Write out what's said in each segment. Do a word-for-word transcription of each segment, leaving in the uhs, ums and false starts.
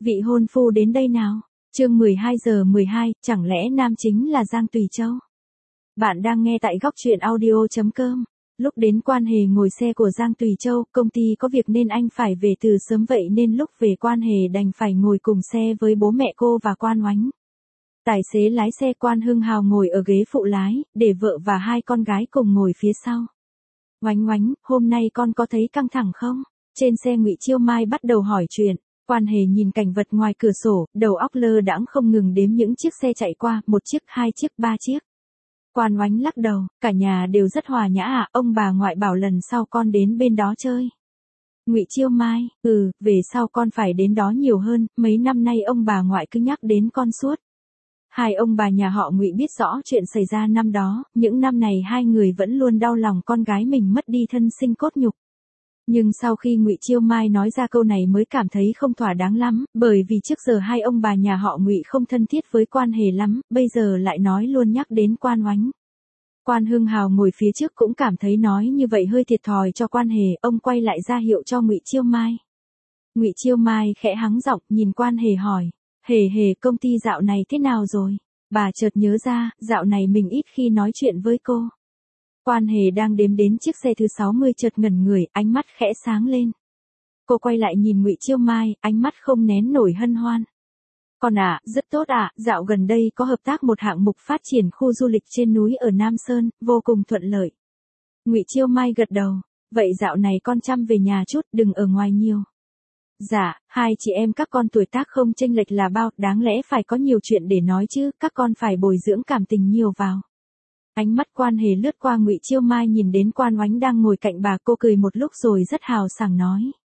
Vị hôn phu đến đây nào. Chương mười hai giờ mười hai, chẳng lẽ nam chính là Giang Tùy Châu? Bạn đang nghe tại góc truyện audio chấm com. Lúc đến Quan Hề ngồi xe của Giang Tùy Châu, công ty có việc nên anh phải về từ sớm, vậy nên lúc về Quan Hề đành phải ngồi cùng xe với bố mẹ cô và Quan Oánh. Tài xế lái xe Quan Hưng Hào ngồi ở ghế phụ lái, để vợ và hai con gái cùng ngồi phía sau. Oánh Oánh, hôm nay con có thấy căng thẳng không? Trên xe Ngụy Chiêu Mai bắt đầu hỏi chuyện. Quan Hề nhìn cảnh vật ngoài cửa sổ, đầu óc lơ đãng không ngừng đếm những chiếc xe chạy qua, một chiếc, hai chiếc, ba chiếc. Quan Oánh lắc đầu, cả nhà đều rất hòa nhã à, ông bà ngoại bảo lần sau con đến bên đó chơi. Ngụy Chiêu Mai, ừ, về sau con phải đến đó nhiều hơn, mấy năm nay ông bà ngoại cứ nhắc đến con suốt. Hai ông bà nhà họ Ngụy biết rõ chuyện xảy ra năm đó, những năm này hai người vẫn luôn đau lòng con gái mình mất đi thân sinh cốt nhục. Nhưng sau khi Ngụy Chiêu Mai nói ra câu này mới cảm thấy không thỏa đáng lắm, bởi vì trước giờ hai ông bà nhà họ Ngụy không thân thiết với Quan Hề lắm, bây giờ lại nói luôn nhắc đến Quan Oánh. Quan Hưng Hào ngồi phía trước cũng cảm thấy nói như vậy hơi thiệt thòi cho Quan Hề, ông quay lại ra hiệu cho Ngụy Chiêu Mai. Ngụy Chiêu Mai khẽ hắng giọng, nhìn Quan Hề hỏi, Hề Hề, công ty dạo này thế nào rồi? Bà chợt nhớ ra, dạo này mình ít khi nói chuyện với cô. Quan Hề đang đếm đến chiếc xe thứ sáu mươi chợt ngẩn người, ánh mắt khẽ sáng lên. Cô quay lại nhìn Ngụy Chiêu Mai, ánh mắt không nén nổi hân hoan. Con ạ, à, rất tốt ạ, à, dạo gần đây có hợp tác một hạng mục phát triển khu du lịch trên núi ở Nam Sơn, vô cùng thuận lợi. Ngụy Chiêu Mai gật đầu, vậy dạo này con chăm về nhà chút, đừng ở ngoài nhiều. Dạ, hai chị em các con tuổi tác không chênh lệch là bao, đáng lẽ phải có nhiều chuyện để nói chứ, các con phải bồi dưỡng cảm tình nhiều vào. Ánh mắt Quan Hề lướt qua Ngụy Chiêu Mai nhìn đến Quan Oánh đang ngồi cạnh bà, cô cười một lúc rồi rất hào sảng nói.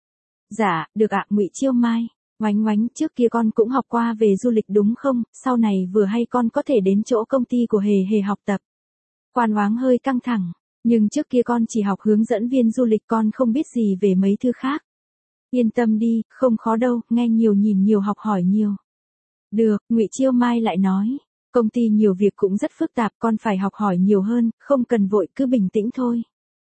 Dạ, được ạ, Ngụy Chiêu Mai. Oánh Oánh, trước kia con cũng học qua về du lịch đúng không, sau này vừa hay con có thể đến chỗ công ty của Hề Hề học tập. Quan Oánh hơi căng thẳng, nhưng trước kia con chỉ học hướng dẫn viên du lịch, con không biết gì về mấy thứ khác. Yên tâm đi, không khó đâu, nghe nhiều nhìn nhiều học hỏi nhiều. Được, Ngụy Chiêu Mai lại nói. Công ty nhiều việc cũng rất phức tạp, con phải học hỏi nhiều hơn, không cần vội, cứ bình tĩnh thôi.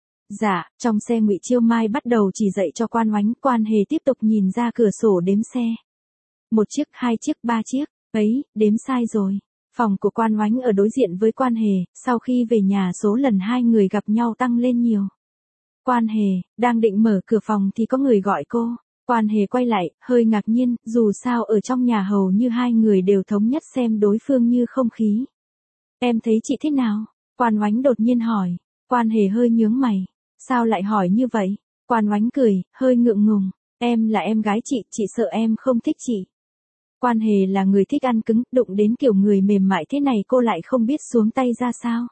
Dạ, trong xe Ngụy Chiêu Mai bắt đầu chỉ dạy cho Quan Oánh, Quan Hề tiếp tục nhìn ra cửa sổ đếm xe. Một chiếc, hai chiếc, ba chiếc, ấy, đếm sai rồi. Phòng của Quan Oánh ở đối diện với Quan Hề, sau khi về nhà số lần hai người gặp nhau tăng lên nhiều. Quan Hề, đang định mở cửa phòng thì có người gọi cô. Quan Hề quay lại, hơi ngạc nhiên, dù sao ở trong nhà hầu như hai người đều thống nhất xem đối phương như không khí. Em thấy chị thế nào? Quan Oánh đột nhiên hỏi. Quan Hề hơi nhướng mày. Sao lại hỏi như vậy? Quan Oánh cười, hơi ngượng ngùng. Em là em gái chị, chị sợ em không thích chị. Quan Hề là người thích ăn cứng, đụng đến kiểu người mềm mại thế này cô lại không biết xuống tay ra sao.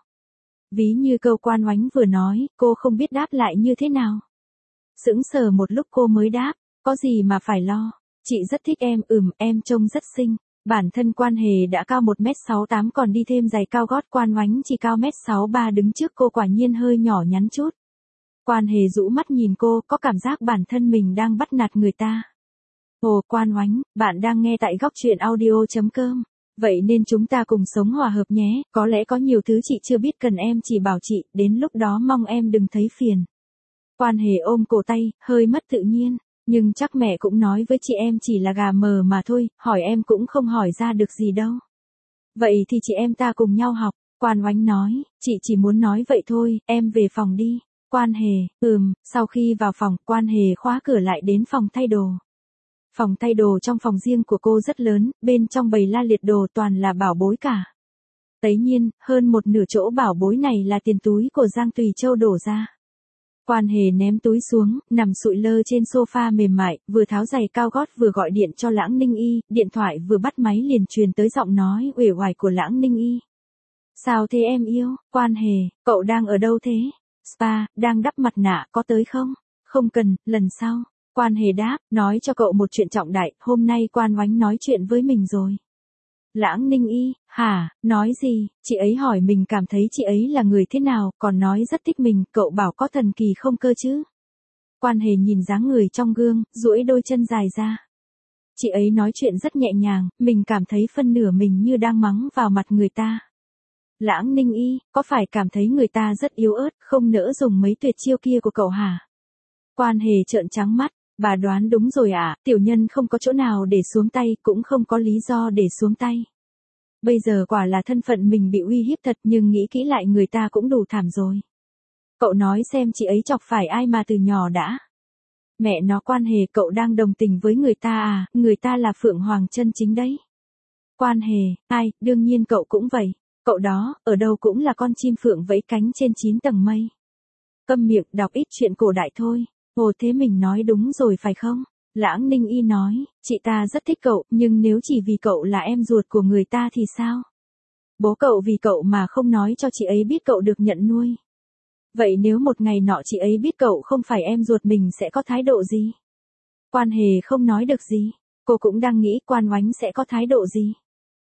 Ví như câu Quan Oánh vừa nói, cô không biết đáp lại như thế nào. Sững sờ một lúc cô mới đáp. Có gì mà phải lo, chị rất thích em, ừm, em trông rất xinh. Bản thân Quan Hề đã cao một mét sáu tám còn đi thêm giày cao gót, Quan Oánh chỉ cao mét sáu ba, đứng trước cô quả nhiên hơi nhỏ nhắn chút. Quan Hề rũ mắt nhìn cô, có cảm giác bản thân mình đang bắt nạt người ta. Ồ, Quan Oánh, bạn đang nghe tại góc truyện audio chấm com. Vậy nên chúng ta cùng sống hòa hợp nhé, có lẽ có nhiều thứ chị chưa biết cần em chỉ bảo chị, đến lúc đó mong em đừng thấy phiền. Quan Hề ôm cổ tay, hơi mất tự nhiên. Nhưng chắc mẹ cũng nói với chị em chỉ là gà mờ mà thôi, hỏi em cũng không hỏi ra được gì đâu. Vậy thì chị em ta cùng nhau học, Quan Oánh nói, chị chỉ muốn nói vậy thôi, em về phòng đi. Quan Hề, ừm, sau khi vào phòng, Quan Hề khóa cửa lại đến phòng thay đồ. Phòng thay đồ trong phòng riêng của cô rất lớn, bên trong bày la liệt đồ toàn là bảo bối cả. Tất nhiên, hơn một nửa chỗ bảo bối này là tiền túi của Giang Tùy Châu đổ ra. Quan Hề ném túi xuống, nằm sụi lơ trên sofa mềm mại, vừa tháo giày cao gót vừa gọi điện cho Lãng Ninh Y, điện thoại vừa bắt máy liền truyền tới giọng nói uể oải của Lãng Ninh Y. Sao thế em yêu? Quan Hề, cậu đang ở đâu thế? Spa, đang đắp mặt nạ, có tới không? Không cần, lần sau. Quan Hề đáp, nói cho cậu một chuyện trọng đại, hôm nay Quan Oánh nói chuyện với mình rồi. Lãng Ninh Y, hả, nói gì, chị ấy hỏi mình cảm thấy chị ấy là người thế nào, còn nói rất thích mình, cậu bảo có thần kỳ không cơ chứ. Quan Hề nhìn dáng người trong gương, duỗi đôi chân dài ra. Chị ấy nói chuyện rất nhẹ nhàng, mình cảm thấy phân nửa mình như đang mắng vào mặt người ta. Lãng Ninh Y, có phải cảm thấy người ta rất yếu ớt, không nỡ dùng mấy tuyệt chiêu kia của cậu hả? Quan Hề trợn trắng mắt, Bà đoán đúng rồi ạ, tiểu nhân không có chỗ nào để xuống tay, cũng không có lý do để xuống tay. Bây giờ quả là thân phận mình bị uy hiếp thật, nhưng nghĩ kỹ lại người ta cũng đủ thảm rồi. Cậu nói xem chị ấy chọc phải ai mà từ nhỏ đã. Mẹ nó Quan Hề, cậu đang đồng tình với người ta à, người ta là Phượng Hoàng chân chính đấy. Quan Hề, ai, đương nhiên cậu cũng vậy. Cậu đó, ở đâu cũng là con chim phượng vẫy cánh trên chín tầng mây. Câm miệng, đọc ít chuyện cổ đại thôi. Ồ thế mình nói đúng rồi phải không? Lãng Ninh Y nói, chị ta rất thích cậu, nhưng nếu chỉ vì cậu là em ruột của người ta thì sao? Bố cậu vì cậu mà không nói cho chị ấy biết cậu được nhận nuôi. Vậy nếu một ngày nọ chị ấy biết cậu không phải em ruột mình sẽ có thái độ gì? Quan Hề không nói được gì. Cô cũng đang nghĩ Quan Oánh sẽ có thái độ gì?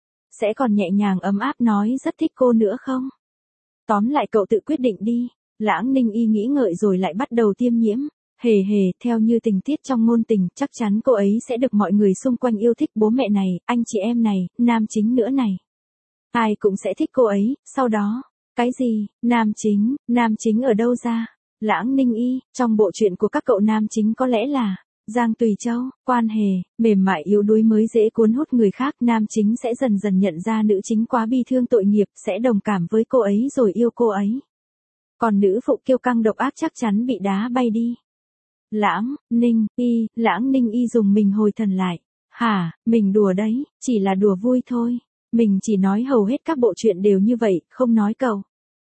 Sẽ còn nhẹ nhàng ấm áp nói rất thích cô nữa không? Tóm lại cậu tự quyết định đi. Lãng Ninh Y nghĩ ngợi rồi lại bắt đầu tiêm nhiễm. Hề hề, theo như tình tiết trong ngôn tình, chắc chắn cô ấy sẽ được mọi người xung quanh yêu thích, bố mẹ này, anh chị em này, nam chính nữa này. Ai cũng sẽ thích cô ấy, sau đó, cái gì, nam chính, nam chính ở đâu ra? Lãng Ninh Y, trong bộ truyện của các cậu nam chính có lẽ là Giang Tùy Châu, Quan Hề, mềm mại yếu đuối mới dễ cuốn hút người khác, nam chính sẽ dần dần nhận ra nữ chính quá bi thương tội nghiệp, sẽ đồng cảm với cô ấy rồi yêu cô ấy. Còn nữ phụ kiêu căng độc ác chắc chắn bị đá bay đi. Lãng, Ninh, Y, Lãng Ninh Y dùng mình hồi thần lại. Hả, mình đùa đấy, chỉ là đùa vui thôi. Mình chỉ nói hầu hết các bộ truyện đều như vậy, không nói cậu.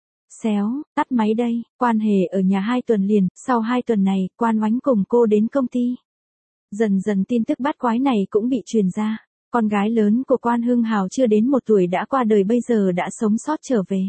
Xéo, tắt máy đây, Quan Hề ở nhà hai tuần liền, sau hai tuần này, Quan Oánh cùng cô đến công ty. Dần dần tin tức bát quái này cũng bị truyền ra. Con gái lớn của Quan Hưng Hào chưa đến một tuổi đã qua đời, bây giờ đã sống sót trở về.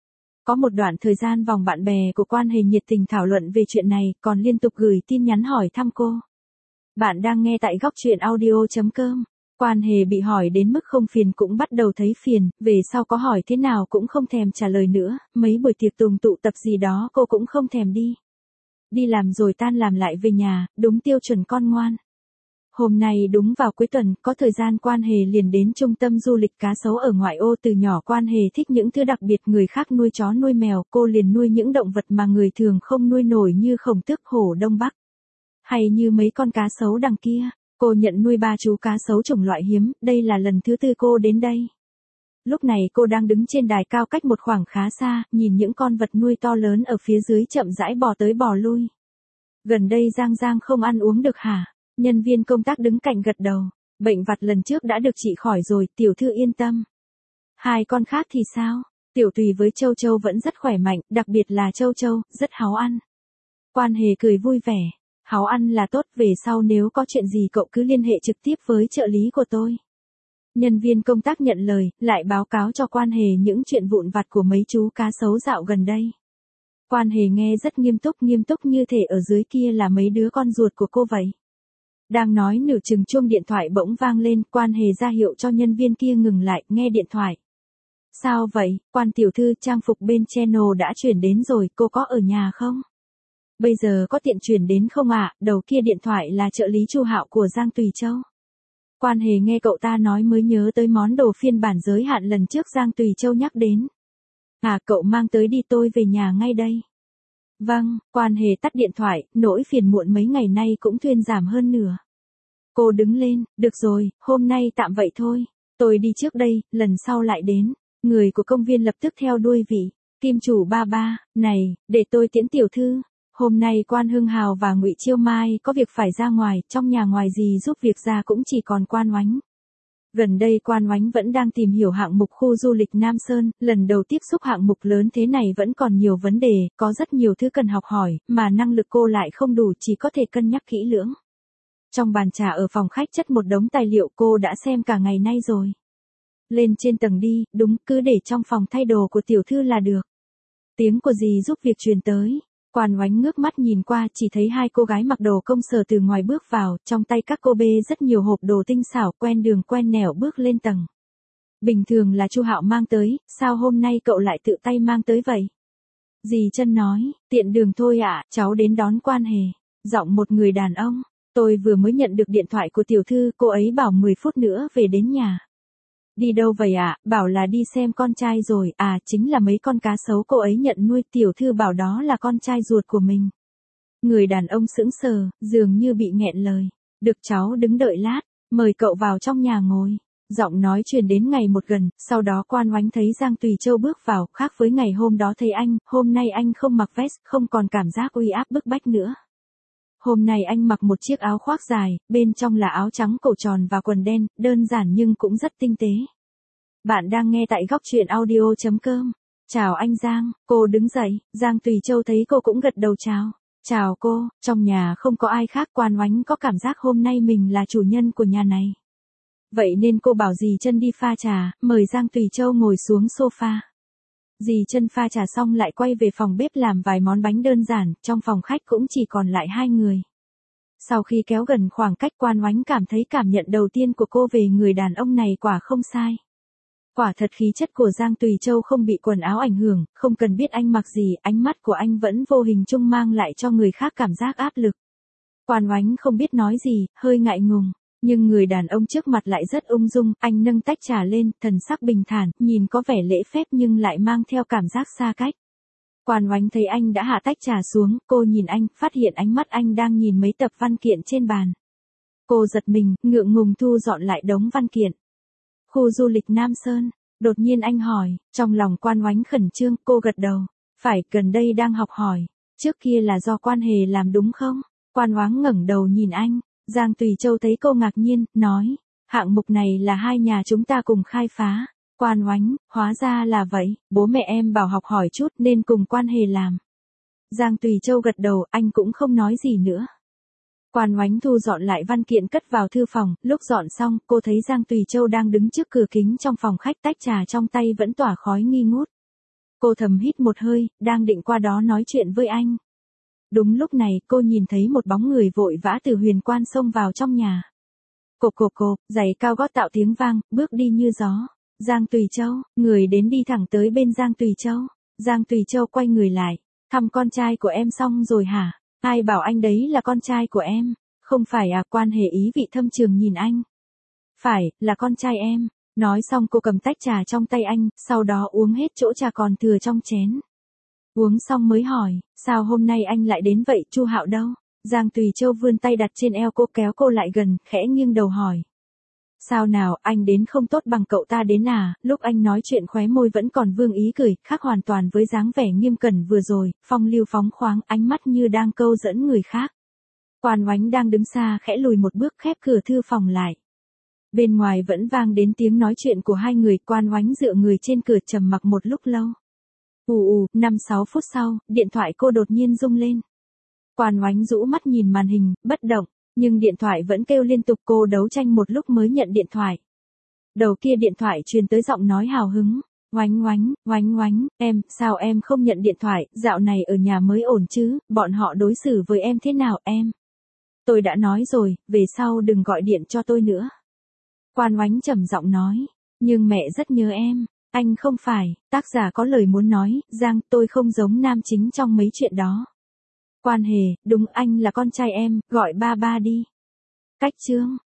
Có một đoạn thời gian vòng bạn bè của Quan Hề nhiệt tình thảo luận về chuyện này, còn liên tục gửi tin nhắn hỏi thăm cô. Bạn đang nghe tại góc truyện audio chấm com. Quan Hề bị hỏi đến mức không phiền cũng bắt đầu thấy phiền, về sau có hỏi thế nào cũng không thèm trả lời nữa, mấy buổi tiệc tùng tụ tập gì đó cô cũng không thèm đi. Đi làm rồi tan làm lại về nhà, đúng tiêu chuẩn con ngoan. Hôm nay đúng vào cuối tuần, có thời gian Quan Hề liền đến trung tâm du lịch cá sấu ở ngoại ô. Từ nhỏ Quan Hề thích những thứ đặc biệt, người khác nuôi chó nuôi mèo, cô liền nuôi những động vật mà người thường không nuôi nổi như khổng tước, hổ Đông Bắc. Hay như mấy con cá sấu đằng kia, cô nhận nuôi ba chú cá sấu chủng loại hiếm, đây là lần thứ tư cô đến đây. Lúc này cô đang đứng trên đài cao cách một khoảng khá xa, nhìn những con vật nuôi to lớn ở phía dưới chậm rãi bò tới bò lui. Gần đây Giang Giang không ăn uống được hả? Nhân viên công tác đứng cạnh gật đầu. Bệnh vặt lần trước đã được trị khỏi rồi, tiểu thư yên tâm. Hai con khác thì sao? Tiểu Tùy với Châu Châu vẫn rất khỏe mạnh, đặc biệt là Châu Châu, rất háu ăn. Quan Hề cười vui vẻ. Háu ăn là tốt, về sau nếu có chuyện gì cậu cứ liên hệ trực tiếp với trợ lý của tôi. Nhân viên công tác nhận lời, lại báo cáo cho Quan Hề những chuyện vụn vặt của mấy chú cá sấu dạo gần đây. Quan Hề nghe rất nghiêm túc, nghiêm túc như thể ở dưới kia là mấy đứa con ruột của cô vậy. Đang nói nửa chừng chuông điện thoại bỗng vang lên, Quan Hề ra hiệu cho nhân viên kia ngừng lại, nghe điện thoại. Sao vậy, Quan tiểu thư, trang phục bên channel đã chuyển đến rồi, cô có ở nhà không? Bây giờ có tiện chuyển đến không ạ? À? Đầu kia điện thoại là trợ lý Chu Hạo của Giang Tùy Châu. Quan Hề nghe cậu ta nói mới nhớ tới món đồ phiên bản giới hạn lần trước Giang Tùy Châu nhắc đến. À, cậu mang tới đi, tôi về nhà ngay đây. Vâng, Quan Hề tắt điện thoại, nỗi phiền muộn mấy ngày nay cũng thuyên giảm hơn nửa. Cô đứng lên, được rồi, hôm nay tạm vậy thôi. Tôi đi trước đây, lần sau lại đến. Người của công viên lập tức theo đuôi vị. Kim chủ ba ba, này, để tôi tiễn tiểu thư. Hôm nay Quan Hưng Hào và Ngụy Chiêu Mai có việc phải ra ngoài, trong nhà ngoài gì giúp việc ra cũng chỉ còn Quan Oánh. Gần đây Quan Oánh vẫn đang tìm hiểu hạng mục khu du lịch Nam Sơn, lần đầu tiếp xúc hạng mục lớn thế này vẫn còn nhiều vấn đề, có rất nhiều thứ cần học hỏi, mà năng lực cô lại không đủ, chỉ có thể cân nhắc kỹ lưỡng. Trong bàn trà ở phòng khách chất một đống tài liệu cô đã xem cả ngày nay rồi. Lên trên tầng đi, đúng, cứ để trong phòng thay đồ của tiểu thư là được. Tiếng của dì giúp việc truyền tới. Quan Oánh ngước mắt nhìn qua, chỉ thấy hai cô gái mặc đồ công sở từ ngoài bước vào, trong tay các cô bê rất nhiều hộp đồ tinh xảo, quen đường quen nẻo bước lên tầng. Bình thường là Chu Hạo mang tới, sao hôm nay cậu lại tự tay mang tới vậy? Dì Chân nói, tiện đường thôi ạ, cháu đến đón Quan Hề. Giọng một người đàn ông, tôi vừa mới nhận được điện thoại của tiểu thư, cô ấy bảo mười phút nữa về đến nhà. Đi đâu vậy ạ? À? Bảo là đi xem con trai rồi, à chính là mấy con cá sấu cô ấy nhận nuôi, tiểu thư bảo đó là con trai ruột của mình. Người đàn ông sững sờ, dường như bị nghẹn lời. Được cháu đứng đợi lát, mời cậu vào trong nhà ngồi. Giọng nói truyền đến ngày một gần, sau đó Quan Oánh thấy Giang Tùy Châu bước vào, khác với ngày hôm đó thấy anh, hôm nay anh không mặc vest, không còn cảm giác uy áp bức bách nữa. Hôm nay anh mặc một chiếc áo khoác dài, bên trong là áo trắng cổ tròn và quần đen, đơn giản nhưng cũng rất tinh tế. Bạn đang nghe tại góc truyện audio chấm com. Chào anh Giang, cô đứng dậy, Giang Tùy Châu thấy cô cũng gật đầu chào. Chào cô, trong nhà không có ai khác, Quan Oánh có cảm giác hôm nay mình là chủ nhân của nhà này. Vậy nên cô bảo dì Chân đi pha trà, mời Giang Tùy Châu ngồi xuống sofa. Dì Chân pha trà xong lại quay về phòng bếp làm vài món bánh đơn giản, trong phòng khách cũng chỉ còn lại hai người. Sau khi kéo gần khoảng cách, Quan Oánh cảm thấy cảm nhận đầu tiên của cô về người đàn ông này quả không sai. Quả thật khí chất của Giang Tùy Châu không bị quần áo ảnh hưởng, không cần biết anh mặc gì, ánh mắt của anh vẫn vô hình chung mang lại cho người khác cảm giác áp lực. Quan Oánh không biết nói gì, hơi ngại ngùng, nhưng người đàn ông trước mặt lại rất ung dung, anh nâng tách trà lên, thần sắc bình thản, nhìn có vẻ lễ phép nhưng lại mang theo cảm giác xa cách. Quan Oánh thấy anh đã hạ tách trà xuống, cô nhìn anh, phát hiện ánh mắt anh đang nhìn mấy tập văn kiện trên bàn. Cô giật mình, ngượng ngùng thu dọn lại đống văn kiện. Khu du lịch Nam Sơn, đột nhiên anh hỏi, trong lòng Quan Oánh khẩn trương, cô gật đầu, phải, gần đây đang học hỏi, trước kia là do Quan Hề làm đúng không? Quan Oánh ngẩng đầu nhìn anh, Giang Tùy Châu thấy cô ngạc nhiên, nói, hạng mục này là hai nhà chúng ta cùng khai phá. Quan Oánh, hóa ra là vậy, bố mẹ em bảo học hỏi chút nên cùng Quan Hề làm. Giang Tùy Châu gật đầu, anh cũng không nói gì nữa. Quan Oánh thu dọn lại văn kiện cất vào thư phòng, lúc dọn xong, cô thấy Giang Tùy Châu đang đứng trước cửa kính trong phòng khách, tách trà trong tay vẫn tỏa khói nghi ngút. Cô thầm hít một hơi, đang định qua đó nói chuyện với anh. Đúng lúc này, cô nhìn thấy một bóng người vội vã từ huyền quan xông vào trong nhà. Cộp cộp cộp, giày cao gót tạo tiếng vang, bước đi như gió. Giang Tùy Châu, người đến đi thẳng tới bên Giang Tùy Châu. Giang Tùy Châu quay người lại, thăm con trai của em xong rồi hả? Ai bảo anh đấy là con trai của em? Không phải à? Quan Hề ý vị thâm trường nhìn anh. Phải, là con trai em. Nói xong cô cầm tách trà trong tay anh, sau đó uống hết chỗ trà còn thừa trong chén. Uống xong mới hỏi, sao hôm nay anh lại đến vậy, Chu Hạo đâu? Giang Tùy Châu vươn tay đặt trên eo cô, kéo cô lại gần, khẽ nghiêng đầu hỏi. Sao nào, anh đến không tốt bằng cậu ta đến à? Lúc anh nói chuyện khóe môi vẫn còn vương ý cười, khác hoàn toàn với dáng vẻ nghiêm cẩn vừa rồi, phong lưu phóng khoáng, ánh mắt như đang câu dẫn người khác. Quan Oánh đang đứng xa khẽ lùi một bước, khép cửa thư phòng lại. Bên ngoài vẫn vang đến tiếng nói chuyện của hai người, Quan Oánh dựa người trên cửa trầm mặc một lúc lâu. Ù ù, năm sáu phút sau, điện thoại cô đột nhiên rung lên. Quan Oánh rũ mắt nhìn màn hình, bất động, nhưng điện thoại vẫn kêu liên tục, cô đấu tranh một lúc mới nhận điện thoại. Đầu kia điện thoại truyền tới giọng nói hào hứng. Oánh Oánh, Oánh Oánh, em, sao em không nhận điện thoại, dạo này ở nhà mới ổn chứ, bọn họ đối xử với em thế nào em? Tôi đã nói rồi, về sau đừng gọi điện cho tôi nữa. Quan Oánh trầm giọng nói, nhưng mẹ rất nhớ em. Anh không phải, tác giả có lời muốn nói, Giang, tôi không giống nam chính trong mấy chuyện đó. Quan Hề, đúng anh là con trai em, gọi ba ba đi. Cách chương.